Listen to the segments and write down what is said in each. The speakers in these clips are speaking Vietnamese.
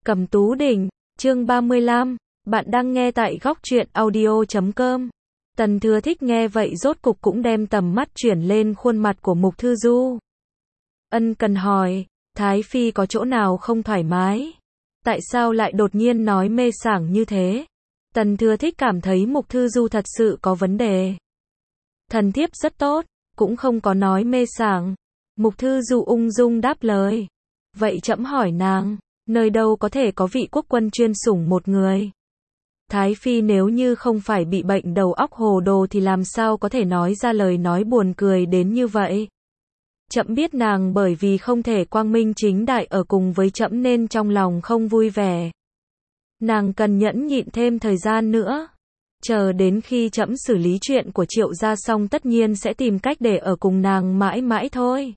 Cẩm Tú Đỉnh, chương 35, bạn đang nghe tại góc truyện audio.com. Tần Thừa Thích nghe vậy rốt cục cũng đem tầm mắt chuyển lên khuôn mặt của Mục Thư Du. Ân cần hỏi, Thái Phi có chỗ nào không thoải mái? Tại sao lại đột nhiên nói mê sảng như thế? Tần Thừa Thích cảm thấy Mục Thư Du thật sự có vấn đề. Thần thiếp rất tốt, cũng không có nói mê sảng. Mục Thư Du ung dung đáp lời. Vậy trẫm hỏi nàng, nơi đâu có thể có vị quốc quân chuyên sủng một người? Thái Phi nếu như không phải bị bệnh đầu óc hồ đồ thì làm sao có thể nói ra lời nói buồn cười đến như vậy? Trẫm biết nàng bởi vì không thể quang minh chính đại ở cùng với trẫm nên trong lòng không vui vẻ. Nàng cần nhẫn nhịn thêm thời gian nữa. Chờ đến khi trẫm xử lý chuyện của Triệu gia xong tất nhiên sẽ tìm cách để ở cùng nàng mãi mãi thôi.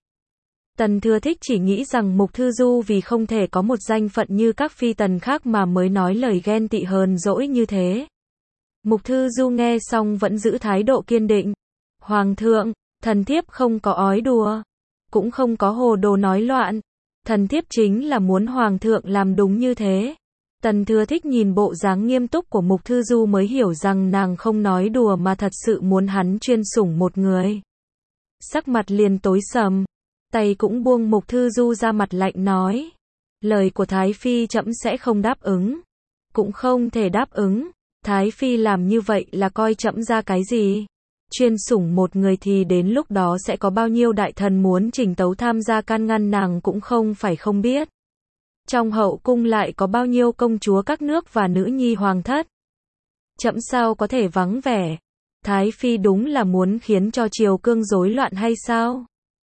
Tần Thừa Thích chỉ nghĩ rằng Mục Thư Du vì không thể có một danh phận như các phi tần khác mà mới nói lời ghen tị hờn dỗi như thế. Mục Thư Du nghe xong vẫn giữ thái độ kiên định. Hoàng thượng, thần thiếp không có ói đùa, cũng không có hồ đồ nói loạn. Thần thiếp chính là muốn Hoàng thượng làm đúng như thế. Tần Thừa Thích nhìn bộ dáng nghiêm túc của Mục Thư Du mới hiểu rằng nàng không nói đùa mà thật sự muốn hắn chuyên sủng một người. Sắc mặt liền tối sầm. Tay cũng buông Mục Thư Du ra, mặt lạnh nói. Lời của Thái Phi trẫm sẽ không đáp ứng. Cũng không thể đáp ứng. Thái Phi làm như vậy là coi trẫm ra cái gì? Chuyên sủng một người thì đến lúc đó sẽ có bao nhiêu đại thần muốn trình tấu tham gia can ngăn nàng cũng không phải không biết. Trong hậu cung lại có bao nhiêu công chúa các nước và nữ nhi hoàng thất. Trẫm sao có thể vắng vẻ? Thái Phi đúng là muốn khiến cho triều cương rối loạn hay sao?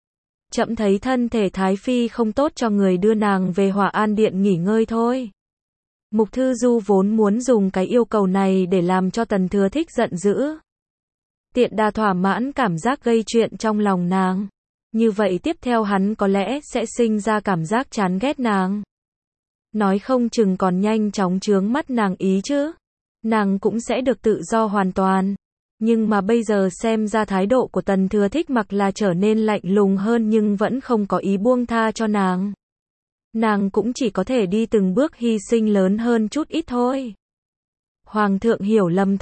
Trẫm thấy thân thể Thái Phi không tốt cho người đưa nàng về Hòa An Điện nghỉ ngơi thôi. Mục Thư Du vốn muốn dùng cái yêu cầu này để làm cho Tần Thừa Thích giận dữ. Tiện đà thỏa mãn cảm giác gây chuyện trong lòng nàng. Như vậy tiếp theo hắn có lẽ sẽ sinh ra cảm giác chán ghét nàng. Nói không chừng còn nhanh chóng chướng mắt nàng ý chứ. Nàng cũng sẽ được tự do hoàn toàn. Nhưng mà bây giờ xem ra thái độ của Tần Thừa Thích mặc là trở nên lạnh lùng hơn nhưng vẫn không có ý buông tha cho nàng. Nàng cũng chỉ có thể đi từng bước hy sinh lớn hơn chút ít thôi. Hoàng thượng hiểu lầm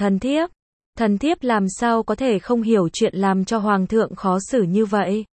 thần thiếp làm sao có thể không hiểu chuyện làm cho Hoàng thượng khó xử như vậy.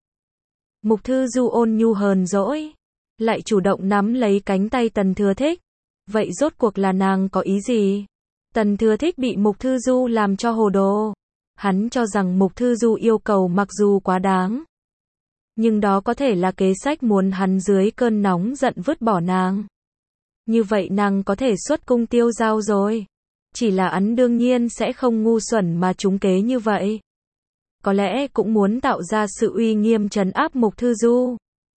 Mục Thư Du ôn nhu hờn dỗi, lại chủ động nắm lấy cánh tay Tần Thừa Thích. Vậy rốt cuộc là nàng có ý gì? Tần Thừa Thích bị Mục Thư Du làm cho hồ đồ. Hắn cho rằng Mục Thư Du yêu cầu mặc dù quá đáng, nhưng đó có thể là kế sách muốn hắn dưới cơn nóng giận vứt bỏ nàng. Như vậy nàng có thể xuất cung tiêu dao rồi. Chỉ là hắn đương nhiên sẽ không ngu xuẩn mà trúng kế như vậy. Có lẽ cũng muốn tạo ra sự uy nghiêm trấn áp Mục Thư Du.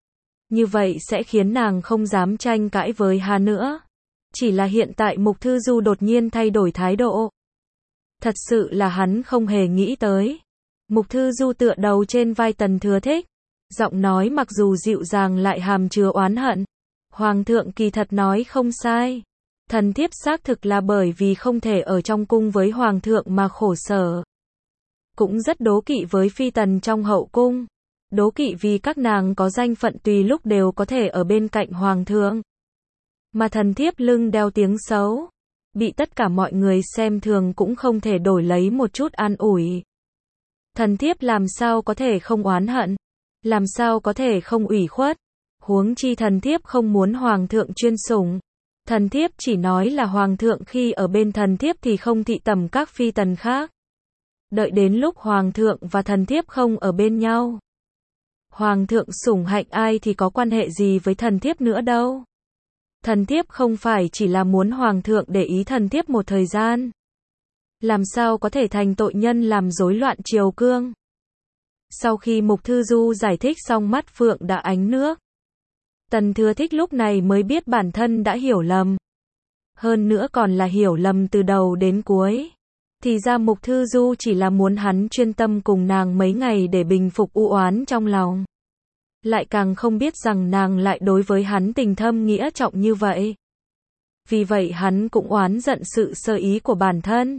Như vậy sẽ khiến nàng không dám tranh cãi với hắn nữa. Chỉ là hiện tại Mục Thư Du đột nhiên thay đổi thái độ. Thật sự là hắn không hề nghĩ tới. Mục Thư Du tựa đầu trên vai Tần Thừa Thích. Giọng nói mặc dù dịu dàng lại hàm chứa oán hận. Hoàng thượng kỳ thật nói không sai. Thần thiếp xác thực là bởi vì không thể ở trong cung với Hoàng thượng mà khổ sở. Cũng rất đố kỵ với phi tần trong hậu cung. Đố kỵ vì các nàng có danh phận tùy lúc đều có thể ở bên cạnh Hoàng thượng. Mà thần thiếp lưng đeo tiếng xấu. Bị tất cả mọi người xem thường cũng không thể đổi lấy một chút an ủi. Thần thiếp làm sao có thể không oán hận, làm sao có thể không ủy khuất. Huống chi thần thiếp không muốn Hoàng thượng chuyên sủng. Thần thiếp chỉ nói là Hoàng thượng khi ở bên thần thiếp thì không thị tầm các phi tần khác. Đợi đến lúc Hoàng thượng và thần thiếp không ở bên nhau, Hoàng thượng sủng hạnh ai thì có quan hệ gì với thần thiếp nữa đâu. Thần thiếp không phải chỉ là muốn Hoàng thượng để ý thần thiếp một thời gian. Làm sao có thể thành tội nhân làm rối loạn triều cương. Sau khi Mục Thư Du giải thích xong mắt phượng đã ánh nước. Tần Thừa Thích lúc này mới biết bản thân đã hiểu lầm. Hơn nữa còn là hiểu lầm từ đầu đến cuối. Thì ra Mục Thư Du chỉ là muốn hắn chuyên tâm cùng nàng mấy ngày để bình phục u oán trong lòng. Lại càng không biết rằng nàng lại đối với hắn tình thâm nghĩa trọng như vậy. Vì vậy hắn cũng oán giận sự sơ ý của bản thân.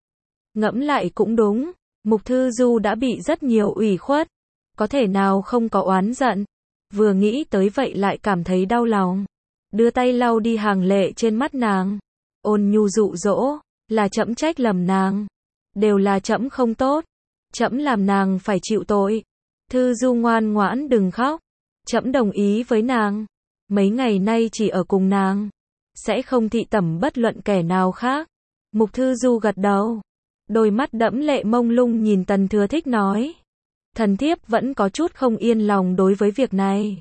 Ngẫm lại cũng đúng, Mục Thư Du đã bị rất nhiều ủy khuất. Có thể nào không có oán giận. Vừa nghĩ tới vậy lại cảm thấy đau lòng. đưa tay lau đi hàng lệ trên mắt nàng. Ôn nhu dụ dỗ, là trẫm trách lầm nàng. Đều là trẫm không tốt. Trẫm làm nàng phải chịu tội. Thư Du ngoan ngoãn đừng khóc. Trẫm đồng ý với nàng. Mấy ngày nay chỉ ở cùng nàng. Sẽ không thị tẩm bất luận kẻ nào khác. Mục Thư Du gật đầu. Đôi mắt đẫm lệ mông lung nhìn Tần Thừa Thích nói. Thần thiếp vẫn có chút không yên lòng đối với việc này.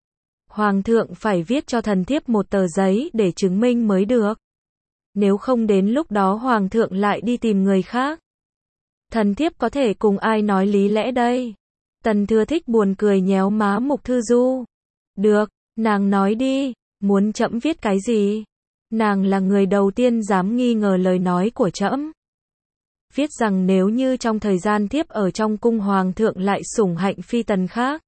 Hoàng thượng phải viết cho thần thiếp một tờ giấy để chứng minh mới được. Nếu không đến lúc đó hoàng thượng lại đi tìm người khác. Thần thiếp có thể cùng ai nói lý lẽ đây? Tần Thừa Thích buồn cười nhéo má Mục Thư Du. Được, nàng nói đi, muốn trẫm viết cái gì? Nàng là người đầu tiên dám nghi ngờ lời nói của trẫm. Viết rằng nếu như trong thời gian thiếp ở trong cung hoàng thượng lại sủng hạnh phi tần khác.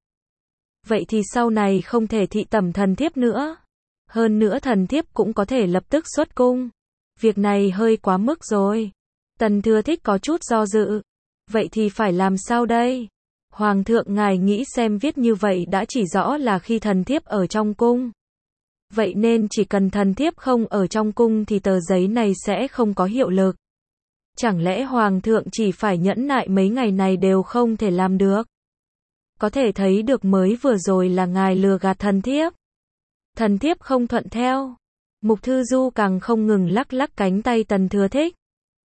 Vậy thì sau này không thể thị tẩm thần thiếp nữa. Hơn nữa thần thiếp cũng có thể lập tức xuất cung. Việc này hơi quá mức rồi. Tần Thừa Thích có chút do dự. Vậy thì phải làm sao đây? Hoàng thượng ngài nghĩ xem viết như vậy đã chỉ rõ là khi thần thiếp ở trong cung. Vậy nên chỉ cần thần thiếp không ở trong cung thì tờ giấy này sẽ không có hiệu lực. Chẳng lẽ hoàng thượng chỉ phải nhẫn nại mấy ngày này đều không thể làm được? Có thể thấy được mới vừa rồi là ngài lừa gạt thần thiếp. Thần thiếp không thuận theo. Mục Thư Du càng không ngừng lắc lắc cánh tay Tần Thừa Thích.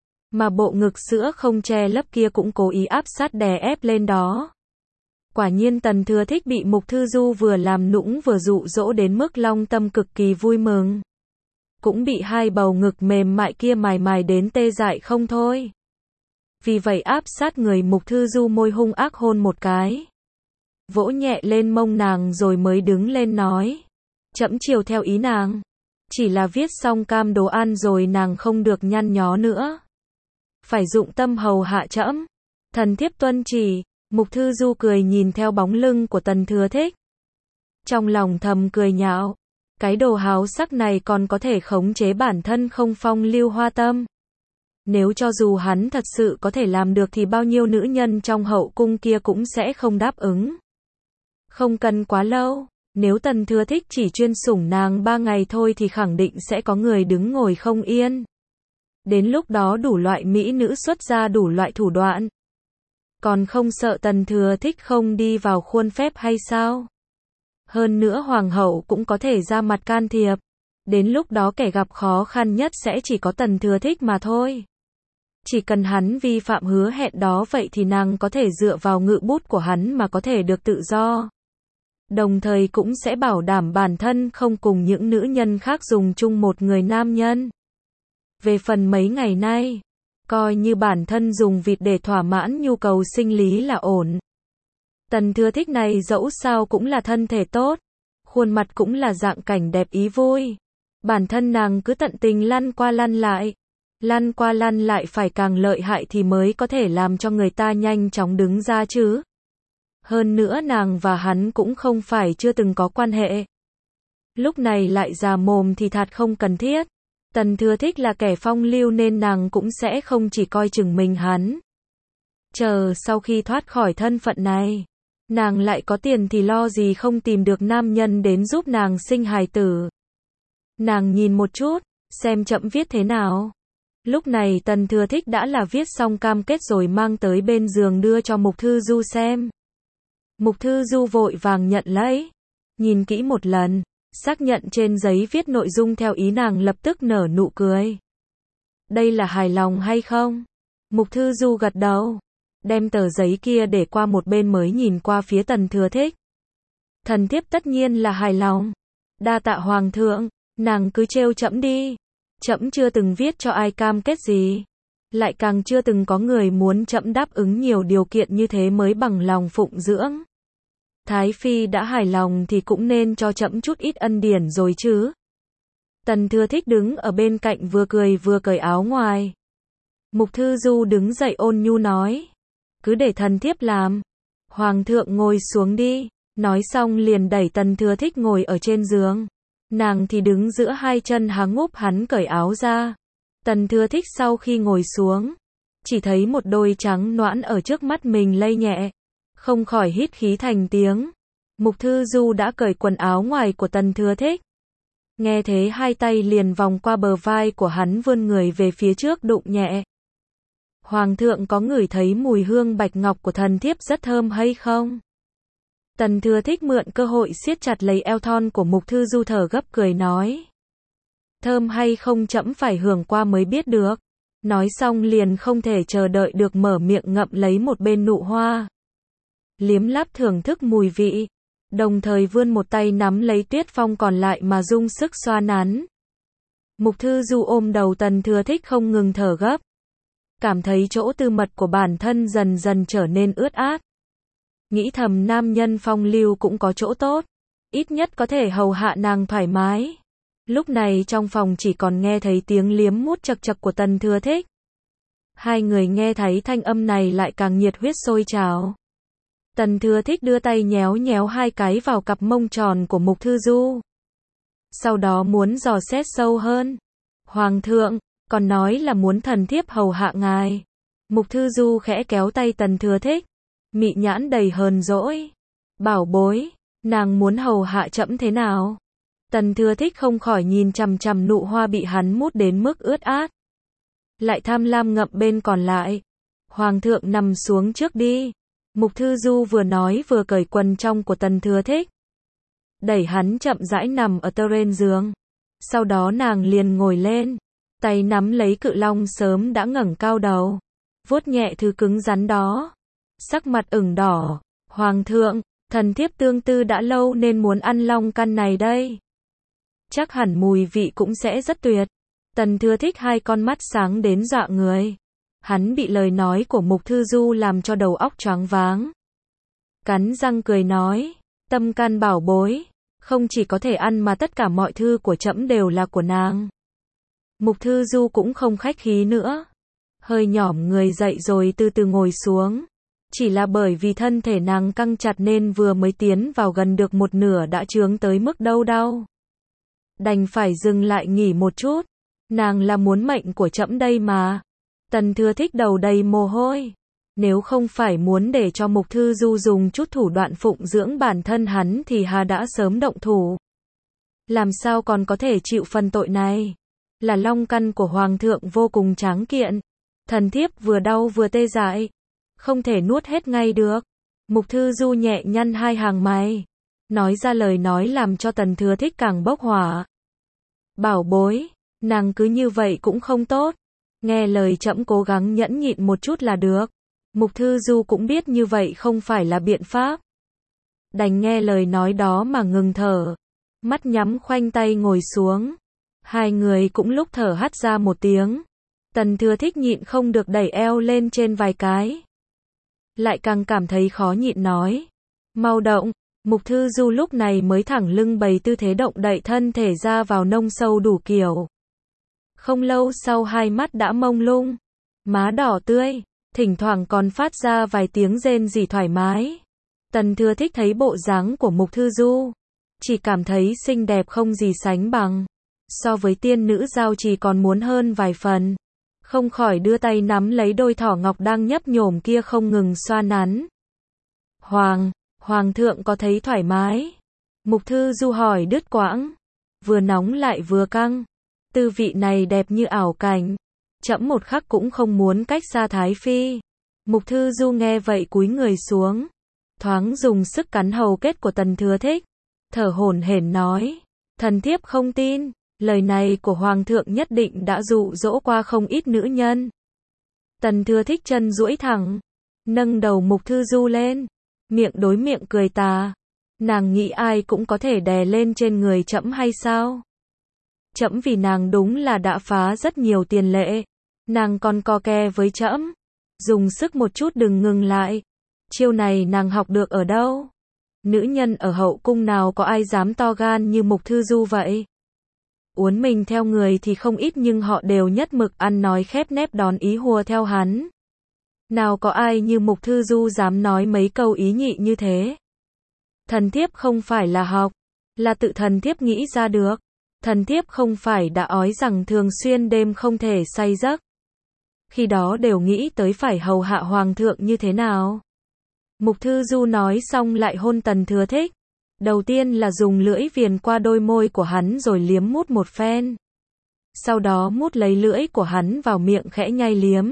Mà bộ ngực sữa không che lấp kia cũng cố ý áp sát đè ép lên đó. Quả nhiên Tần Thừa Thích bị Mục Thư Du vừa làm nũng vừa dụ dỗ đến mức long tâm cực kỳ vui mừng. Cũng bị hai bầu ngực mềm mại kia mài mài đến tê dại không thôi. Vì vậy áp sát người Mục Thư Du môi hung ác hôn một cái. Vỗ nhẹ lên mông nàng rồi mới đứng lên nói. Trẫm chiều theo ý nàng. Chỉ là viết xong cam đồ ăn rồi nàng không được nhăn nhó nữa. Phải dụng tâm hầu hạ trẫm. Thần thiếp tuân chỉ. Mục Thư Du cười nhìn theo bóng lưng của Tần Thừa Thích. Trong lòng thầm cười nhạo. Cái đồ háo sắc này còn có thể khống chế bản thân không phong lưu hoa tâm. Nếu cho dù hắn thật sự có thể làm được thì bao nhiêu nữ nhân trong hậu cung kia cũng sẽ không đáp ứng. Không cần quá lâu. Nếu Tần Thừa Thích chỉ chuyên sủng nàng 3 ngày thôi thì khẳng định sẽ có người đứng ngồi không yên. Đến lúc đó đủ loại mỹ nữ xuất ra đủ loại thủ đoạn. Còn không sợ Tần Thừa Thích không đi vào khuôn phép hay sao? Hơn nữa hoàng hậu cũng có thể ra mặt can thiệp. Đến lúc đó kẻ gặp khó khăn nhất sẽ chỉ có Tần Thừa Thích mà thôi. Chỉ cần hắn vi phạm hứa hẹn đó vậy thì nàng có thể dựa vào ngự bút của hắn mà có thể được tự do. Đồng thời cũng sẽ bảo đảm bản thân không cùng những nữ nhân khác dùng chung một người nam nhân. Về phần mấy ngày nay, coi như bản thân dùng vịt để thỏa mãn nhu cầu sinh lý là ổn. Tần Thừa Thích này dẫu sao cũng là thân thể tốt, khuôn mặt cũng là dạng cảnh đẹp ý vui. Bản thân nàng cứ tận tình lăn qua lăn lại phải càng lợi hại thì mới có thể làm cho người ta nhanh chóng đứng ra chứ. Hơn nữa nàng và hắn cũng không phải chưa từng có quan hệ. Lúc này lại già mồm thì thật không cần thiết. Tần Thừa Thích là kẻ phong lưu nên nàng cũng sẽ không chỉ coi chừng mình hắn. Chờ sau khi thoát khỏi thân phận này, nàng lại có tiền thì lo gì không tìm được nam nhân đến giúp nàng sinh hài tử. Nàng nhìn một chút, xem chậm viết thế nào. Lúc này Tần Thừa Thích đã là viết xong cam kết rồi mang tới bên giường đưa cho Mục Thư Du xem. Mục Thư Du vội vàng nhận lấy, nhìn kỹ một lần, xác nhận trên giấy viết nội dung theo ý nàng lập tức nở nụ cười. Đây là hài lòng hay không? Mục Thư Du gật đầu, đem tờ giấy kia để qua một bên mới nhìn qua phía Tần Thừa Thích. Thần thiếp tất nhiên là hài lòng. Đa tạ hoàng thượng, nàng cứ trêu trẫm đi. Trẫm chưa từng viết cho ai cam kết gì, lại càng chưa từng có người muốn trẫm đáp ứng nhiều điều kiện như thế mới bằng lòng phụng dưỡng. Thái phi đã hài lòng thì cũng nên cho trẫm chút ít ân điển rồi chứ. Tần Thừa Thích đứng ở bên cạnh vừa cười vừa cởi áo ngoài. Mục Thư Du đứng dậy ôn nhu nói, cứ để thần thiếp làm. Hoàng thượng ngồi xuống đi. Nói xong liền đẩy Tần Thừa Thích ngồi ở trên giường. Nàng thì đứng giữa hai chân háng úp hắn cởi áo ra. Tần Thừa Thích sau khi ngồi xuống, chỉ thấy một đôi trắng nõn ở trước mắt mình lay nhẹ, không khỏi hít khí thành tiếng. Mục Thư Du đã cởi quần áo ngoài của Tần Thừa Thích. Nghe thế hai tay liền vòng qua bờ vai của hắn vươn người về phía trước đụng nhẹ. Hoàng thượng có ngửi thấy mùi hương bạch ngọc của thần thiếp rất thơm hay không? Tần Thừa Thích mượn cơ hội siết chặt lấy eo thon của Mục Thư Du thở gấp cười nói. Thơm hay không trẫm phải hưởng qua mới biết được. Nói xong liền không thể chờ đợi được mở miệng ngậm lấy một bên nụ hoa. Liếm láp thưởng thức mùi vị. Đồng thời vươn một tay nắm lấy Tuyết Phong còn lại mà dùng sức xoa nắn. Mục Thư Du ôm đầu Tần Thừa Thích không ngừng thở gấp. Cảm thấy chỗ tư mật của bản thân dần dần trở nên ướt át. Nghĩ thầm nam nhân phong lưu cũng có chỗ tốt. Ít nhất có thể hầu hạ nàng thoải mái. Lúc này trong phòng chỉ còn nghe thấy tiếng liếm mút chật chật của Tần Thừa Thích. Hai người nghe thấy thanh âm này lại càng nhiệt huyết sôi trào. Tần Thừa Thích đưa tay nhéo nhéo hai cái vào cặp mông tròn của Mục Thư Du. Sau đó muốn dò xét sâu hơn. Hoàng thượng, còn nói là muốn thần thiếp hầu hạ ngài. Mục Thư Du khẽ kéo tay Tần Thừa Thích. Mị nhãn đầy hờn dỗi. Bảo bối, nàng muốn hầu hạ trẫm thế nào? Tần Thừa Thích không khỏi nhìn chằm chằm nụ hoa bị hắn mút đến mức ướt át. Lại tham lam ngậm bên còn lại. Hoàng thượng nằm xuống trước đi. Mục Thư Du vừa nói vừa cởi quần trong của Tần Thừa Thích. Đẩy hắn chậm rãi nằm ở trên giường. Sau đó nàng liền ngồi lên. Tay nắm lấy cự long sớm đã ngẩng cao đầu. Vuốt nhẹ thứ cứng rắn đó. Sắc mặt ửng đỏ. Hoàng thượng, thần thiếp tương tư đã lâu nên muốn ăn long căn này đây. Chắc hẳn mùi vị cũng sẽ rất tuyệt. Tần Thừa Thích hai con mắt sáng đến dọa người. Hắn bị lời nói của Mục Thư Du làm cho đầu óc choáng váng. Cắn răng cười nói, tâm can bảo bối, không chỉ có thể ăn mà tất cả mọi thứ của trẫm đều là của nàng. Mục Thư Du cũng không khách khí nữa. Hơi nhỏm người dậy rồi từ từ ngồi xuống. Chỉ là bởi vì thân thể nàng căng chặt nên vừa mới tiến vào gần được một nửa đã chướng tới mức đau. Đành phải dừng lại nghỉ một chút. Nàng là muốn mệnh của trẫm đây mà. Tần Thừa Thích đầu đầy mồ hôi. Nếu không phải muốn để cho Mục Thư Du dùng chút thủ đoạn phụng dưỡng bản thân hắn thì hà đã sớm động thủ. Làm sao còn có thể chịu phần tội này? Là long căn của Hoàng thượng vô cùng tráng kiện. Thần thiếp vừa đau vừa tê dại. Không thể nuốt hết ngay được. Mục Thư Du nhẹ nhăn hai hàng mày. Nói ra lời nói làm cho Tần Thừa Thích càng bốc hỏa. Bảo bối, nàng cứ như vậy cũng không tốt. Nghe lời trẫm cố gắng nhẫn nhịn một chút là được. Mục Thư Du cũng biết như vậy không phải là biện pháp. Đành nghe lời nói đó mà ngừng thở. Mắt nhắm khoanh tay ngồi xuống. Hai người cũng lúc thở hắt ra một tiếng. Tần Thừa Thích nhịn không được đẩy eo lên trên vài cái. Lại càng cảm thấy khó nhịn nói. Mau động. Mục Thư Du lúc này mới thẳng lưng bày tư thế động đậy thân thể ra vào nông sâu đủ kiểu. Không lâu sau hai mắt đã mông lung. Má đỏ tươi. Thỉnh thoảng còn phát ra vài tiếng rên rỉ thoải mái. Tần Thừa Thích thấy bộ dáng của Mục Thư Du. Chỉ cảm thấy xinh đẹp không gì sánh bằng. So với tiên nữ giao trì còn muốn hơn vài phần. Không khỏi đưa tay nắm lấy đôi thỏ ngọc đang nhấp nhổm kia không ngừng xoa nắn. Hoàng thượng có thấy thoải mái? Mục Thư Du hỏi đứt quãng. Vừa nóng lại vừa căng. Tư vị này đẹp như ảo cảnh. Trẫm một khắc cũng không muốn cách xa Thái Phi. Mục Thư Du nghe vậy cúi người xuống. Thoáng dùng sức cắn hầu kết của Tần Thừa Thích. Thở hổn hển nói. Thần thiếp không tin. Lời này của Hoàng thượng nhất định đã dụ dỗ qua không ít nữ nhân. Tần Thừa Thích chân duỗi thẳng. Nâng đầu Mục Thư Du lên. Miệng đối miệng cười tà. Nàng nghĩ ai cũng có thể đè lên trên người trẫm hay sao? Trẫm vì nàng đúng là đã phá rất nhiều tiền lệ. Nàng còn co ke với trẫm. Dùng sức một chút đừng ngừng lại. Chiêu này nàng học được ở đâu? Nữ nhân ở hậu cung nào có ai dám to gan như Mục Thư Du vậy? Uốn mình theo người thì không ít nhưng họ đều nhất mực ăn nói khép nép đón ý hùa theo hắn. Nào có ai như Mục Thư Du dám nói mấy câu ý nhị như thế? Thần thiếp không phải là học, là tự thần thiếp nghĩ ra được. Thần thiếp không phải đã ói rằng thường xuyên đêm không thể say giấc. Khi đó đều nghĩ tới phải hầu hạ Hoàng thượng như thế nào. Mục Thư Du nói xong lại hôn Tần Thừa Thích. Đầu tiên là dùng lưỡi viền qua đôi môi của hắn rồi liếm mút một phen. Sau đó mút lấy lưỡi của hắn vào miệng khẽ nhai liếm.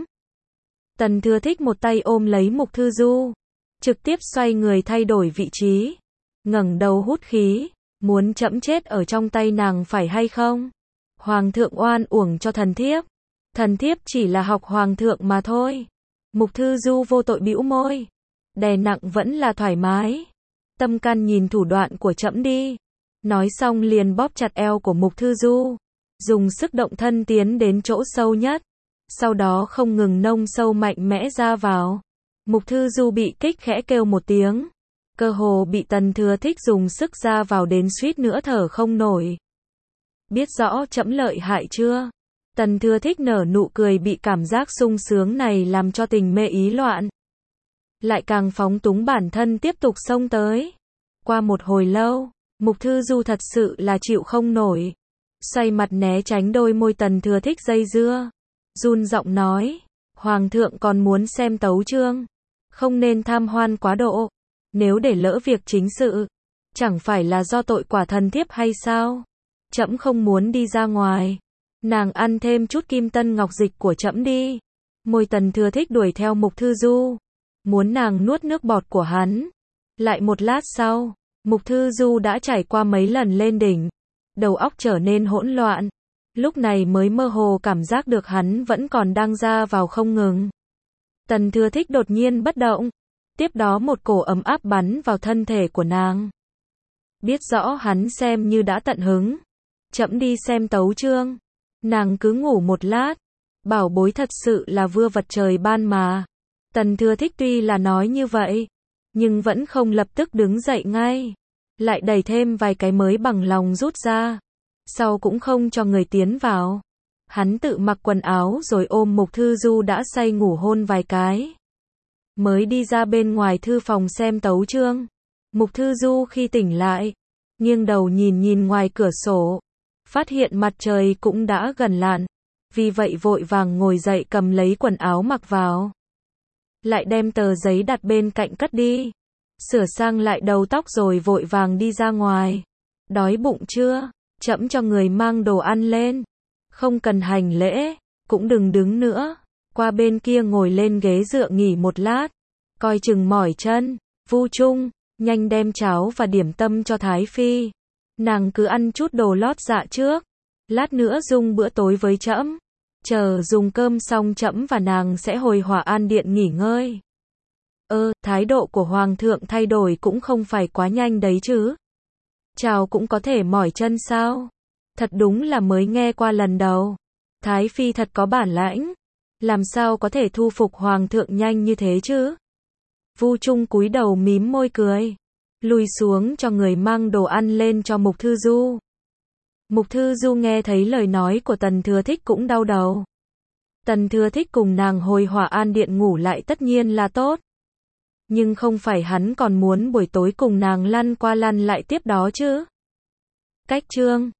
Tần Thừa Thích một tay ôm lấy Mục Thư Du, trực tiếp xoay người thay đổi vị trí, ngẩng đầu hút khí, muốn trẫm chết ở trong tay nàng phải hay không? Hoàng thượng oan uổng cho thần thiếp chỉ là học hoàng thượng mà thôi. Mục Thư Du vô tội bĩu môi, đè nặng vẫn là thoải mái. Tâm can nhìn thủ đoạn của trẫm đi. Nói xong liền bóp chặt eo của Mục Thư Du, dùng sức động thân tiến đến chỗ sâu nhất, sau đó không ngừng nông sâu mạnh mẽ ra vào. Mục Thư Du bị kích khẽ kêu một tiếng, cơ hồ bị Tần Thừa Thích dùng sức ra vào đến suýt nữa thở không nổi. Biết rõ trẫm lợi hại chưa? Tần Thừa Thích nở nụ cười bị cảm giác sung sướng này làm cho tình mê ý loạn. Lại càng phóng túng bản thân tiếp tục xông tới. Qua một hồi lâu, Mục Thư Du thật sự là chịu không nổi. Xoay mặt né tránh đôi môi Tần Thừa Thích dây dưa. Run giọng nói, Hoàng thượng còn muốn xem tấu chương. Không nên tham hoan quá độ. Nếu để lỡ việc chính sự, chẳng phải là do tội quả thần thiếp hay sao? Trẫm không muốn đi ra ngoài. Nàng ăn thêm chút kim tân ngọc dịch của trẫm đi. Môi Tần Thừa Thích đuổi theo Mục Thư Du, muốn nàng nuốt nước bọt của hắn. Lại một lát sau, Mục Thư Du đã trải qua mấy lần lên đỉnh, đầu óc trở nên hỗn loạn. Lúc này mới mơ hồ cảm giác được hắn vẫn còn đang ra vào không ngừng. Tần Thừa Thích đột nhiên bất động, tiếp đó một cổ ấm áp bắn vào thân thể của nàng. Biết rõ hắn xem như đã tận hứng. Trẫm đi xem tấu chương. Nàng cứ ngủ một lát. Bảo bối thật sự là vưa vật trời ban mà. Tần Thừa Thích tuy là nói như vậy, nhưng vẫn không lập tức đứng dậy ngay. Lại đẩy thêm vài cái mới bằng lòng rút ra. Sau cũng không cho người tiến vào. Hắn tự mặc quần áo rồi ôm Mục Thư Du đã say ngủ hôn vài cái. Mới đi ra bên ngoài thư phòng xem tấu chương. Mục Thư Du khi tỉnh lại, nghiêng đầu nhìn ngoài cửa sổ, phát hiện mặt trời cũng đã gần lặn. Vì vậy vội vàng ngồi dậy cầm lấy quần áo mặc vào. Lại đem tờ giấy đặt bên cạnh cất đi. Sửa sang lại đầu tóc rồi vội vàng đi ra ngoài. Đói bụng chưa? Trẫm cho người mang đồ ăn lên. Không cần hành lễ, cũng đừng đứng nữa. Qua bên kia ngồi lên ghế dựa nghỉ một lát. Coi chừng mỏi chân. Vu Trung, nhanh đem cháo và điểm tâm cho Thái Phi. Nàng cứ ăn chút đồ lót dạ trước. Lát nữa dùng bữa tối với trẫm. Chờ dùng cơm xong trẫm và nàng sẽ hồi Hỏa An Điện nghỉ ngơi. Thái độ của Hoàng thượng thay đổi cũng không phải quá nhanh đấy chứ. Chào cũng có thể mỏi chân sao? Thật đúng là mới nghe qua lần đầu. Thái Phi thật có bản lãnh. Làm sao có thể thu phục Hoàng thượng nhanh như thế chứ? Vu Trung cúi đầu mím môi cười. Lùi xuống cho người mang đồ ăn lên cho Mục Thư Du. Mục Thư Du nghe thấy lời nói của Tần Thừa Thích cũng đau đầu. Tần Thừa Thích cùng nàng hồi Hỏa An Điện ngủ lại tất nhiên là tốt. Nhưng không phải hắn còn muốn buổi tối cùng nàng lăn qua lăn lại tiếp đó chứ. Cách chương